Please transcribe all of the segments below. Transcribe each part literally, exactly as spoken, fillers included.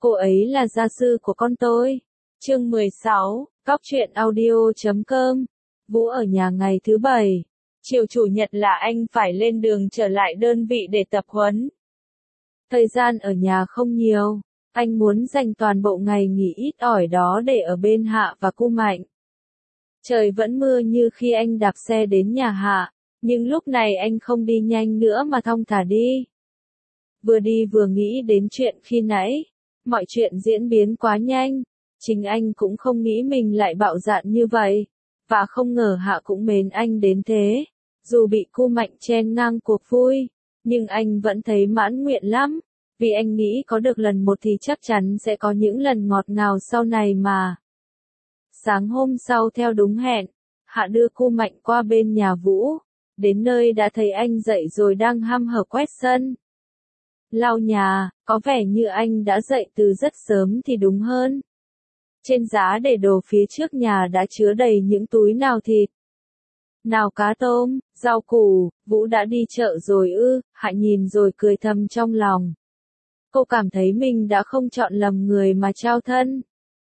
Cô ấy là gia sư của con tôi. Chương mười sáu, Cóc truyện audio chấm com. Vũ ở nhà ngày thứ bảy. Chiều chủ nhật là anh phải lên đường trở lại đơn vị để tập huấn. Thời gian ở nhà không nhiều. Anh muốn dành toàn bộ ngày nghỉ ít ỏi đó để ở bên Hạ và cô Mạnh. Trời vẫn mưa như khi anh đạp xe đến nhà Hạ, nhưng lúc này anh không đi nhanh nữa mà thong thả đi. Vừa đi vừa nghĩ đến chuyện khi nãy. Mọi chuyện diễn biến quá nhanh. Chính anh cũng không nghĩ mình lại bạo dạn như vậy. Và không ngờ Hạ cũng mến anh đến thế. Dù bị cô Mạnh chen ngang cuộc vui, nhưng anh vẫn thấy mãn nguyện lắm. Vì anh nghĩ có được lần một thì chắc chắn sẽ có những lần ngọt ngào sau này mà. Sáng hôm sau theo đúng hẹn, Hạ đưa cô Mạnh qua bên nhà Vũ. Đến nơi đã thấy anh dậy rồi đang hăm hở quét sân. Lau nhà, có vẻ như anh đã dậy từ rất sớm thì đúng hơn. Trên giá để đồ phía trước nhà đã chứa đầy những túi nào thịt, nào cá tôm, rau củ. Vũ đã đi chợ rồi ư? Hạ nhìn rồi cười thầm trong lòng. Cô cảm thấy mình đã không chọn lầm người mà trao thân.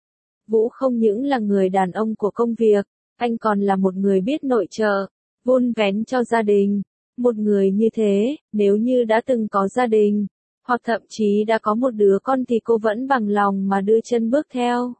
Vũ không những là người đàn ông của công việc, anh còn là một người biết nội trợ, vun vén cho gia đình. Một người như thế, nếu như đã từng có gia đình, hoặc thậm chí đã có một đứa con thì cô vẫn bằng lòng mà đưa chân bước theo.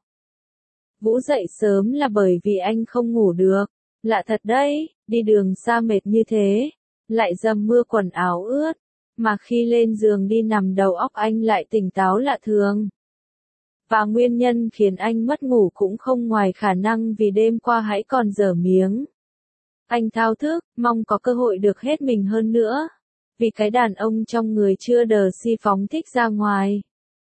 Vũ dậy sớm là bởi vì anh không ngủ được. Lạ thật đấy, đi đường xa mệt như thế, lại dầm mưa quần áo ướt, mà khi lên giường đi nằm đầu óc anh lại tỉnh táo lạ thường. Và nguyên nhân khiến anh mất ngủ cũng không ngoài khả năng vì đêm qua hãy còn dở miếng. Anh thao thức, mong có cơ hội được hết mình hơn nữa. Vì cái đàn ông trong người chưa đờ si phóng thích ra ngoài.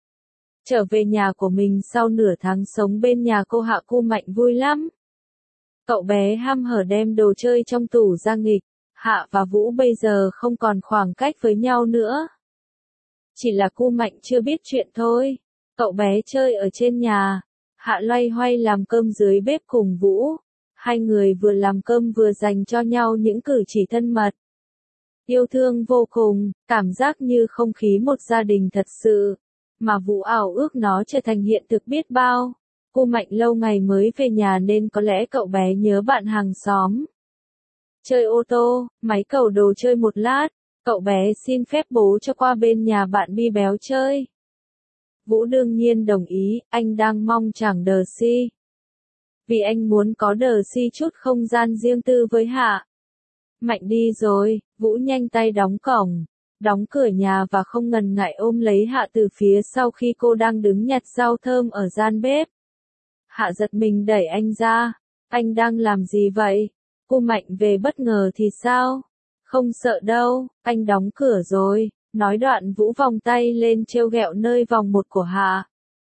Trở về nhà của mình sau nửa tháng sống bên nhà cô Hạ, cô Mạnh vui lắm. Cậu bé ham hở đem đồ chơi trong tủ ra nghịch. Hạ và Vũ bây giờ không còn khoảng cách với nhau nữa. Chỉ là cô Mạnh chưa biết chuyện thôi. Cậu bé chơi ở trên nhà. Hạ loay hoay làm cơm dưới bếp cùng Vũ. Hai người vừa làm cơm vừa dành cho nhau những cử chỉ thân mật. Yêu thương vô cùng, cảm giác như không khí một gia đình thật sự. Mà Vũ ảo ước nó trở thành hiện thực biết bao. Cô Mạnh lâu ngày mới về nhà nên có lẽ cậu bé nhớ bạn hàng xóm. Chơi ô tô, máy cầu đồ chơi một lát, cậu bé xin phép bố cho qua bên nhà bạn Bi béo chơi. Vũ đương nhiên đồng ý, anh đang mong chẳng đờ si. Vì anh muốn có đờ si chút không gian riêng tư với Hạ. Mạnh đi rồi, Vũ nhanh tay đóng cổng, đóng cửa nhà và không ngần ngại ôm lấy Hạ từ phía sau khi cô đang đứng nhặt rau thơm ở gian bếp. Hạ giật mình đẩy anh ra. Anh đang làm gì vậy? Cô Mạnh về bất ngờ thì sao? Không sợ đâu, anh đóng cửa rồi. Nói đoạn Vũ vòng tay lên trêu ghẹo nơi vòng một của Hạ.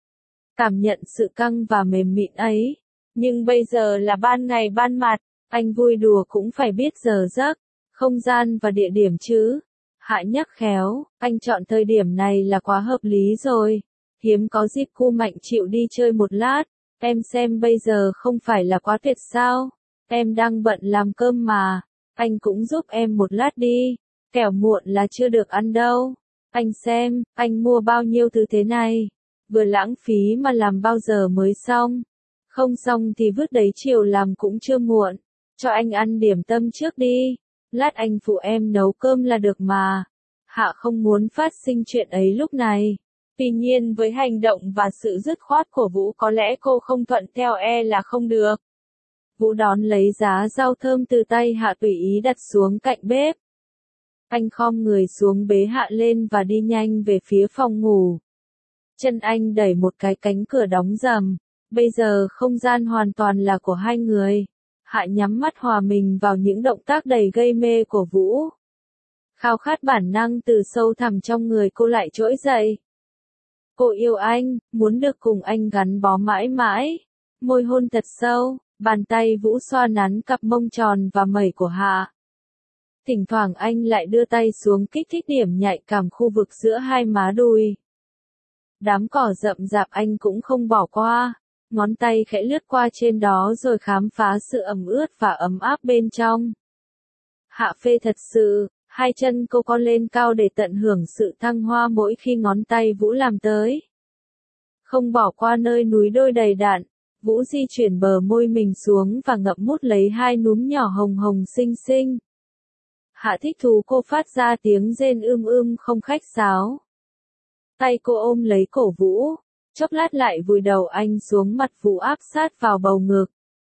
Cảm nhận sự căng và mềm mịn ấy. Nhưng bây giờ là ban ngày ban mặt, anh vui đùa cũng phải biết giờ giấc, không gian và địa điểm chứ. Hạ nhắc khéo, anh chọn thời điểm này là quá hợp lý rồi. Hiếm có dịp cô Mạnh chịu đi chơi một lát. Em xem bây giờ không phải là quá tuyệt sao? Em đang bận làm cơm mà. Anh cũng giúp em một lát đi. Kẻo muộn là chưa được ăn đâu. Anh xem, anh mua bao nhiêu thứ thế này. Vừa lãng phí mà làm bao giờ mới xong. Không xong thì vứt đấy, chiều làm cũng chưa muộn. Cho anh ăn điểm tâm trước đi. Lát anh phụ em nấu cơm là được mà. Hạ không muốn phát sinh chuyện ấy lúc này. Tuy nhiên với hành động và sự dứt khoát của Vũ có lẽ cô không thuận theo e là không được. Vũ đón lấy giá rau thơm từ tay Hạ tùy ý đặt xuống cạnh bếp. Anh khom người xuống bế Hạ lên và đi nhanh về phía phòng ngủ. Chân anh đẩy một cái cánh cửa đóng rầm. Bây giờ không gian hoàn toàn là của hai người. Hạ nhắm mắt hòa mình vào những động tác đầy gây mê của Vũ. Khao khát bản năng từ sâu thẳm trong người cô lại trỗi dậy. Cô yêu anh, muốn được cùng anh gắn bó mãi mãi. Môi hôn thật sâu, bàn tay Vũ xoa nắn cặp mông tròn và mẩy của Hạ. Thỉnh thoảng anh lại đưa tay xuống kích thích điểm nhạy cảm khu vực giữa hai má đùi. Đám cỏ rậm rạp anh cũng không bỏ qua. Ngón tay khẽ lướt qua trên đó rồi khám phá sự ẩm ướt và ấm áp bên trong. Hạ phê thật sự. Hai chân cô co lên cao để tận hưởng sự thăng hoa mỗi khi ngón tay Vũ làm tới. không bỏ qua nơi núi đôi đầy đặn. Vũ di chuyển bờ môi mình xuống và ngậm mút lấy hai núm nhỏ hồng hồng xinh xinh. Hạ thích thú cô phát ra tiếng rên ưm ưm không khách sáo. Tay cô ôm lấy cổ Vũ, chốc lát lại vùi đầu anh xuống mặt Vũ áp sát vào bầu ngực.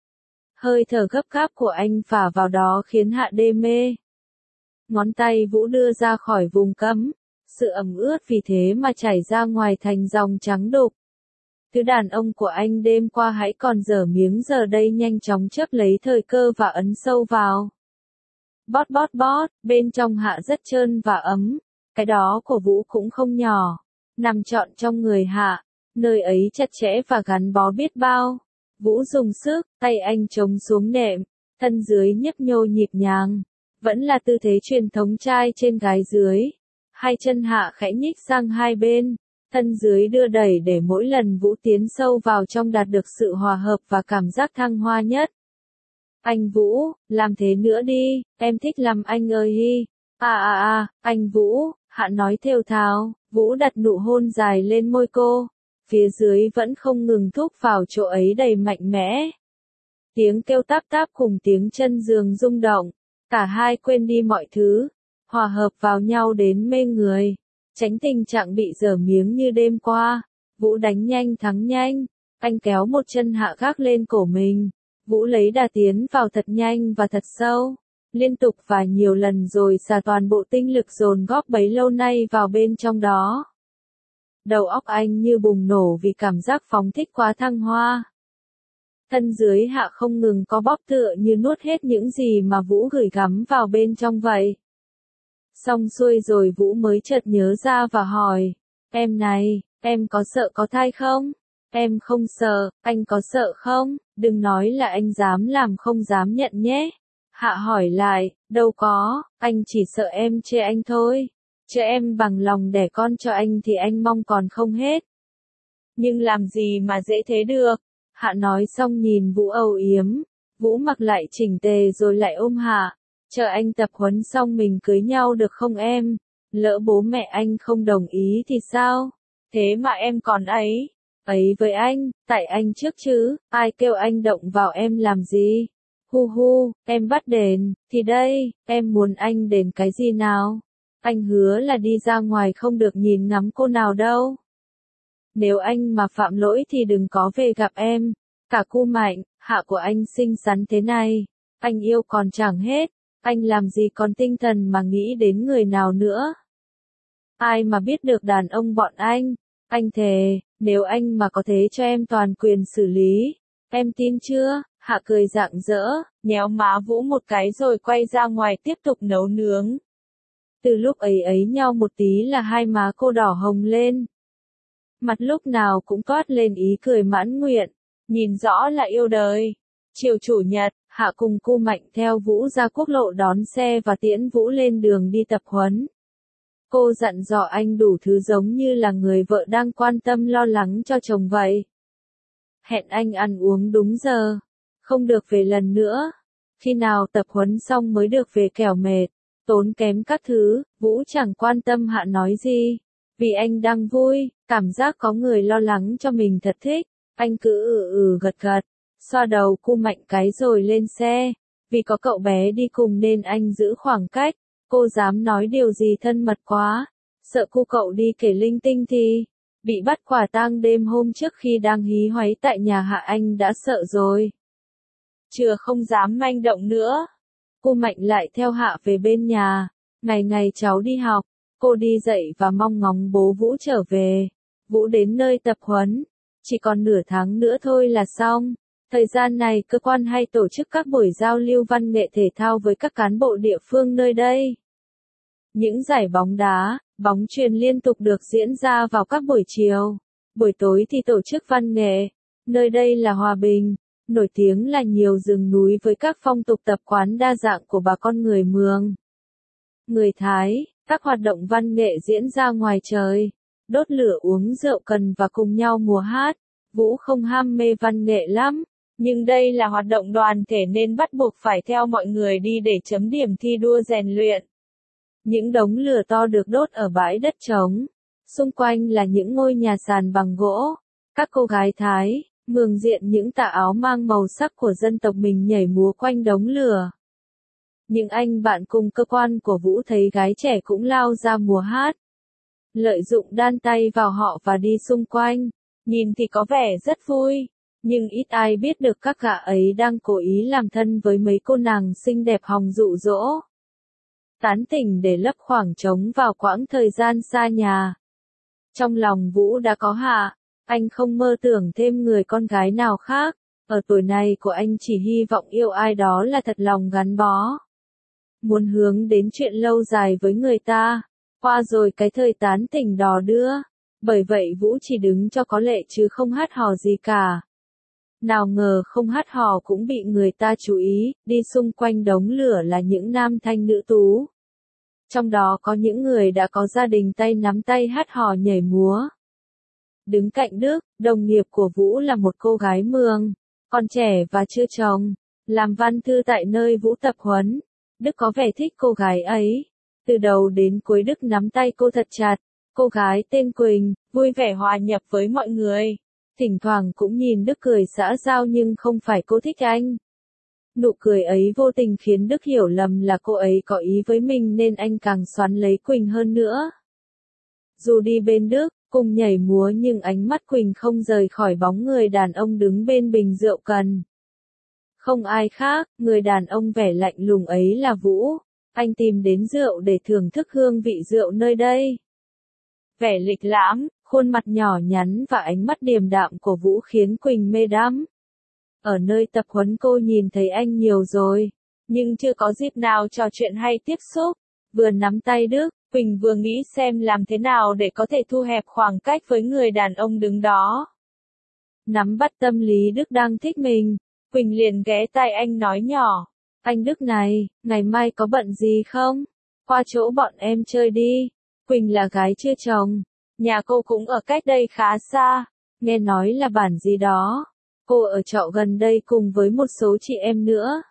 Hơi thở gấp gáp của anh phả vào đó khiến Hạ đê mê. Ngón tay Vũ đưa ra khỏi vùng cấm, sự ẩm ướt vì thế mà chảy ra ngoài thành dòng trắng đục. Thứ đàn ông của anh đêm qua hãy còn dở miếng giờ đây nhanh chóng chấp lấy thời cơ và ấn sâu vào. Bót bót bót, bên trong Hạ rất trơn và ấm, cái đó của Vũ cũng không nhỏ, nằm trọn trong người Hạ, nơi ấy chặt chẽ và gắn bó biết bao. Vũ dùng sức, tay anh chống xuống nệm, thân dưới nhấp nhô nhịp nhàng, vẫn là tư thế truyền thống trai trên gái dưới. Hai chân Hạ khẽ nhích sang hai bên, thân dưới đưa đẩy để mỗi lần Vũ tiến sâu vào trong đạt được sự hòa hợp và cảm giác thăng hoa nhất. Anh Vũ, làm thế nữa đi, em thích lắm anh ơi hi. À à à, anh Vũ, Hạ nói thều thào. Vũ đặt nụ hôn dài lên môi cô, phía dưới vẫn không ngừng thúc vào chỗ ấy đầy mạnh mẽ. Tiếng kêu táp táp cùng tiếng chân giường rung động, cả hai quên đi mọi thứ, hòa hợp vào nhau đến mê người, tránh tình trạng bị dở miếng như đêm qua. Vũ đánh nhanh thắng nhanh, anh kéo một chân Hạ gác lên cổ mình. Vũ lấy đà tiến vào thật nhanh và thật sâu, liên tục và nhiều lần rồi xả toàn bộ tinh lực dồn góp bấy lâu nay vào bên trong đó. Đầu óc anh như bùng nổ vì cảm giác phóng thích quá thăng hoa. Thân dưới Hạ không ngừng có bóp tựa như nuốt hết những gì mà Vũ gửi gắm vào bên trong vậy. Xong xuôi rồi Vũ mới chợt nhớ ra và hỏi, em này, em có sợ có thai không? Em không sợ, anh có sợ không? Đừng nói là anh dám làm không dám nhận nhé. Hạ hỏi lại, đâu có, anh chỉ sợ em chê anh thôi. Chứ em bằng lòng đẻ con cho anh thì anh mong còn không hết. Nhưng làm gì mà dễ thế được? Hạ nói xong nhìn Vũ âu yếm. Vũ mặc lại chỉnh tề rồi lại ôm Hạ. Chờ anh tập huấn xong mình cưới nhau được không em? Lỡ bố mẹ anh không đồng ý thì sao? Thế mà em còn ấy. Ấy với anh, tại anh trước chứ, ai kêu anh động vào em làm gì? Hu hu, em bắt đền, thì đây, em muốn anh đền cái gì nào? Anh hứa là đi ra ngoài không được nhìn ngắm cô nào đâu. Nếu anh mà phạm lỗi thì đừng có về gặp em. Cả cô Mạnh, Hạ của anh xinh xắn thế này, anh yêu còn chẳng hết, anh làm gì còn tinh thần mà nghĩ đến người nào nữa. Ai mà biết được đàn ông bọn anh, anh thề, nếu anh mà có thế cho em toàn quyền xử lý, em tin chưa? Hạ cười rạng rỡ, nhéo má Vũ một cái rồi quay ra ngoài tiếp tục nấu nướng. Từ lúc ấy ấy nhau một tí là hai má cô đỏ hồng lên. Mặt lúc nào cũng toát lên ý cười mãn nguyện, nhìn rõ là yêu đời. Chiều chủ nhật, Hạ cùng cô Mạnh theo Vũ ra quốc lộ đón xe và tiễn Vũ lên đường đi tập huấn. Cô dặn dò anh đủ thứ giống như là người vợ đang quan tâm lo lắng cho chồng vậy. Hẹn anh ăn uống đúng giờ, không được về lần nữa. Khi nào tập huấn xong mới được về kẻo mệt, tốn kém các thứ. Vũ chẳng quan tâm Hạ nói gì, vì anh đang vui, cảm giác có người lo lắng cho mình thật thích. Anh cứ ừ ừ gật gật, xoa đầu cô Mạnh cái rồi lên xe. Vì có cậu bé đi cùng nên anh giữ khoảng cách. Cô dám nói điều gì thân mật quá, sợ cô cậu đi kể linh tinh thì bị bắt quả tang đêm hôm trước khi đang hí hoáy tại nhà Hạ anh đã sợ rồi. Chưa không dám manh động nữa. Cô Mạnh lại theo Hạ về bên nhà. Ngày ngày cháu đi học, cô đi dậy và mong ngóng bố Vũ trở về. Vũ đến nơi tập huấn, chỉ còn nửa tháng nữa thôi là xong. Thời gian này cơ quan hay tổ chức các buổi giao lưu văn nghệ thể thao với các cán bộ địa phương nơi đây. Những giải bóng đá, bóng chuyền liên tục được diễn ra vào các buổi chiều. Buổi tối thì tổ chức văn nghệ. Nơi đây là hòa bình, nổi tiếng là nhiều rừng núi với các phong tục tập quán đa dạng của bà con người Mường. Người Thái, các hoạt động văn nghệ diễn ra ngoài trời, đốt lửa uống rượu cần và cùng nhau mùa hát. Vũ không ham mê văn nghệ lắm, nhưng đây là hoạt động đoàn thể nên bắt buộc phải theo mọi người đi để chấm điểm thi đua rèn luyện. Những đống lửa to được đốt ở bãi đất trống, xung quanh là những ngôi nhà sàn bằng gỗ. Các cô gái Thái, mường diện những tà áo mang màu sắc của dân tộc mình nhảy múa quanh đống lửa. Những anh bạn cùng cơ quan của Vũ thấy gái trẻ cũng lao ra múa hát. Lợi dụng đan tay vào họ và đi xung quanh. Nhìn thì có vẻ rất vui. Nhưng ít ai biết được các gã ấy đang cố ý làm thân với mấy cô nàng xinh đẹp hòng dụ dỗ. Tán tỉnh để lấp khoảng trống vào quãng thời gian xa nhà. Trong lòng Vũ đã có Hạ. Anh không mơ tưởng thêm người con gái nào khác. Ở tuổi này của anh chỉ hy vọng yêu ai đó là thật lòng gắn bó. Muốn hướng đến chuyện lâu dài với người ta. Qua rồi cái thời tán tỉnh đò đưa. Bởi vậy Vũ chỉ đứng cho có lệ chứ không hát hò gì cả. Nào ngờ không hát hò cũng bị người ta chú ý, đi xung quanh đống lửa là những nam thanh nữ tú. Trong đó có những người đã có gia đình tay nắm tay hát hò nhảy múa. Đứng cạnh Đức, đồng nghiệp của Vũ là một cô gái Mường, còn trẻ và chưa chồng, làm văn thư tại nơi Vũ tập huấn. Đức có vẻ thích cô gái ấy. Từ đầu đến cuối Đức nắm tay cô thật chặt. Cô gái tên Quỳnh, vui vẻ hòa nhập với mọi người. Thỉnh thoảng cũng nhìn Đức cười xã giao nhưng không phải cô thích anh. Nụ cười ấy vô tình khiến Đức hiểu lầm là cô ấy có ý với mình nên anh càng xoắn lấy Quỳnh hơn nữa. Dù đi bên Đức, cùng nhảy múa nhưng ánh mắt Quỳnh không rời khỏi bóng người đàn ông đứng bên bình rượu cần. Không ai khác, người đàn ông vẻ lạnh lùng ấy là Vũ. Anh tìm đến rượu để thưởng thức hương vị rượu nơi đây. Vẻ lịch lãm, khuôn mặt nhỏ nhắn và ánh mắt điềm đạm của Vũ khiến Quỳnh mê đắm. Ở nơi tập huấn cô nhìn thấy anh nhiều rồi, nhưng chưa có dịp nào trò chuyện hay tiếp xúc. Vừa nắm tay Đức, Quỳnh vừa nghĩ xem làm thế nào để có thể thu hẹp khoảng cách với người đàn ông đứng đó. Nắm bắt tâm lý Đức đang thích mình, Quỳnh liền ghé tai anh nói nhỏ. Anh Đức này, ngày mai có bận gì không? Qua chỗ bọn em chơi đi. Quỳnh là gái chưa chồng. Nhà cô cũng ở cách đây khá xa. Nghe nói là bản gì đó. Cô ở trọ gần đây cùng với một số chị em nữa.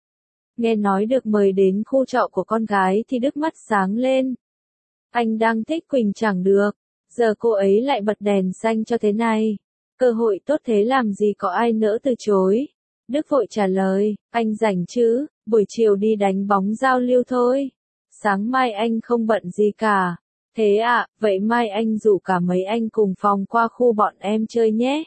Nghe nói được mời đến khu trọ của con gái thì Đức mắt sáng lên. Anh đang thích Quỳnh chẳng được. Giờ cô ấy lại bật đèn xanh cho thế này. Cơ hội tốt thế làm gì có ai nỡ từ chối. Đức vội trả lời, anh rảnh chứ, buổi chiều đi đánh bóng giao lưu thôi. Sáng mai anh không bận gì cả. Thế ạ, vậy mai anh rủ cả mấy anh cùng phòng qua khu bọn em chơi nhé.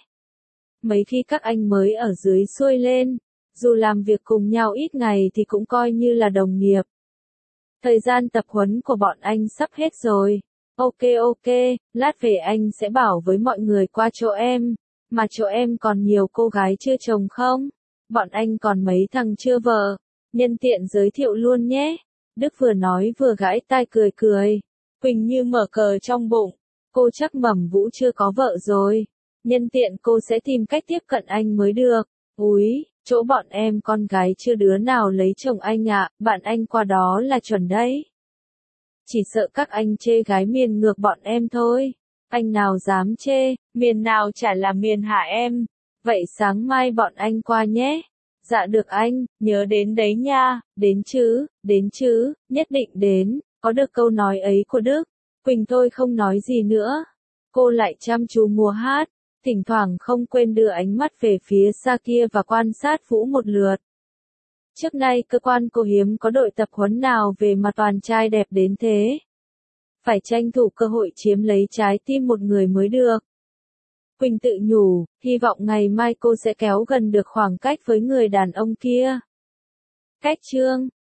Mấy khi các anh mới ở dưới xuôi lên, dù làm việc cùng nhau ít ngày thì cũng coi như là đồng nghiệp. Thời gian tập huấn của bọn anh sắp hết rồi. Ok ok, lát về anh sẽ bảo với mọi người qua chỗ em. Mà chỗ em còn nhiều cô gái chưa chồng không? Bọn anh còn mấy thằng chưa vợ. Nhân tiện giới thiệu luôn nhé. Đức vừa nói vừa gãi tai cười cười. Quỳnh như mở cờ trong bụng. Cô chắc mẩm Vũ chưa có vợ rồi. Nhân tiện cô sẽ tìm cách tiếp cận anh mới được. Úi, chỗ bọn em con gái chưa đứa nào lấy chồng anh ạ, bạn anh qua đó là chuẩn đấy. Chỉ sợ các anh chê gái miền ngược bọn em thôi. Anh nào dám chê, miền nào chả là miền hả em. Vậy sáng mai bọn anh qua nhé. Dạ được anh, nhớ đến đấy nha, đến chứ, đến chứ, nhất định đến. Có được câu nói ấy của Đức. Quỳnh thôi không nói gì nữa. Cô lại chăm chú múa hát. Thỉnh thoảng không quên đưa ánh mắt về phía xa kia và quan sát Vũ một lượt. Trước nay cơ quan cô hiếm có đội tập huấn nào về mà toàn trai đẹp đến thế. Phải tranh thủ cơ hội chiếm lấy trái tim một người mới được. Quỳnh tự nhủ, hy vọng ngày mai cô sẽ kéo gần được khoảng cách với người đàn ông kia. Cách chương